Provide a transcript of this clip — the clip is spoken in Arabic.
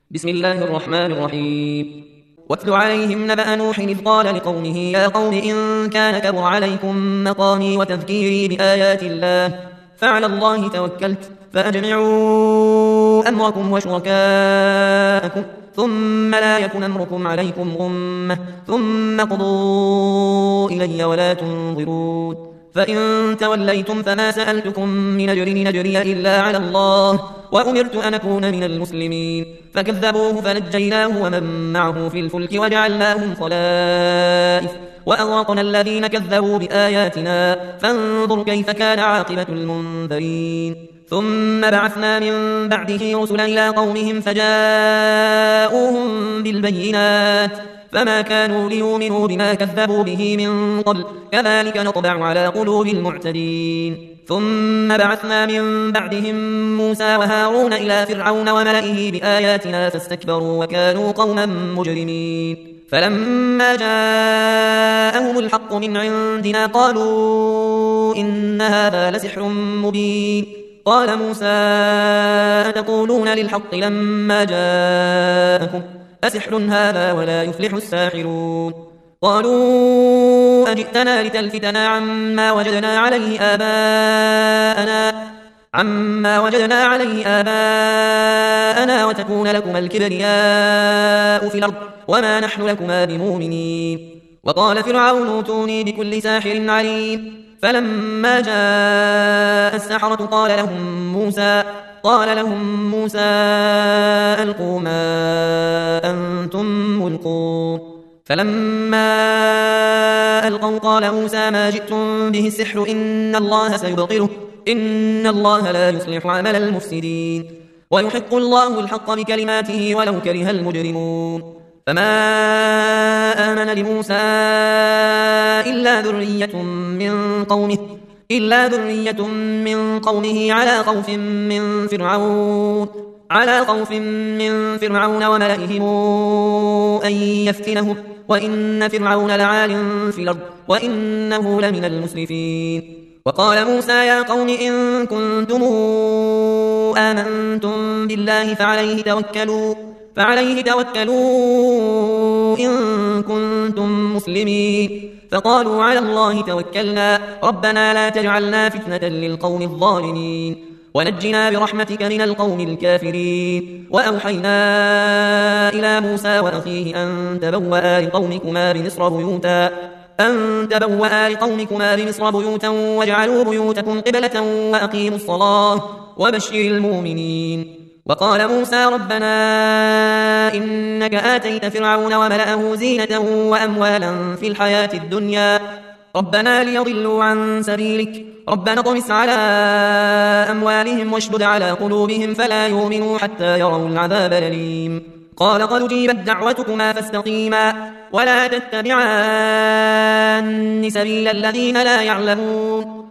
بسم الله الرحمن الرحيم. واتل عليهم نبأ نوح إذ قال لقومه يا قوم إن كان كبر عليكم مقامي وتذكيري بآيات الله فعلى الله توكلت فأجمعوا أمركم وشركاءكم ثم لا يكن أمركم عليكم غمة ثم قضوا إلي ولا تنظرون فإن توليتم فما سألتكم من أجر نجري إلا على الله وأمرت أن أكون من المسلمين فكذبوه فنجيناه ومن معه في الفلك وجعلناهم خلائف وأغرقنا الذين كذبوا بآياتنا فانظر كيف كان عاقبة المنذرين ثم بعثنا من بعده رسلا إلى قومهم فجاءوهم بالبينات فما كانوا ليؤمنوا بما كذبوا به من قبل كذلك نطبع على قلوب المعتدين ثم بعثنا من بعدهم موسى وهارون إلى فرعون وملئه بآياتنا فاستكبروا وكانوا قوما مجرمين فلما جاءهم الحق من عندنا قالوا إن هذا لسحر مبين قال موسى أتقولون للحق لما جاءكم أسحر هذا ولا يفلح الساحرون قالوا أجئتنا لتلفتنا عما وجدنا عليه آباءنا وتكون لكما الكبرياء في الأرض وما نحن لكما بمؤمنين وقال فرعون اوتوني بكل ساحر عليم فلما جاء السحرة قال لهم موسى ألقوا ما أنتم ملقون فلما ألقوا قال موسى ما جئتم به السحر إن الله سيبطله إن الله لا يصلح عمل المفسدين ويحق الله الحق بكلماته ولو كره المجرمون فما آمن لموسى إلا ذرية من قومه على خوف من فرعون وملئهم أن يفتنهم وإن فرعون لعال في الأرض وإنه لمن المسرفين وقال موسى يا قوم إن كنتم آمنتم بالله فعليه توكلوا إن كنتم مسلمين فقالوا على الله توكلنا ربنا لا تجعلنا فتنة للقوم الظالمين ونجنا برحمتك من القوم الكافرين وأوحينا إلى موسى وأخيه أن تبوأ لقومكما بمصر بيوتا واجعلوا بيوتكم قبلة وأقيموا الصلاة وبشر المؤمنين وقال موسى ربنا إنك آتيت فرعون وملأه زينة وأموالا في الحياة الدنيا ربنا ليضلوا عن سبيلك ربنا اطمس على أموالهم واشدد على قلوبهم فلا يؤمنوا حتى يروا العذاب الأليم قال قد أجيبت دعوتكما فاستقيما ولا تتبعان سبيل الذين لا يعلمون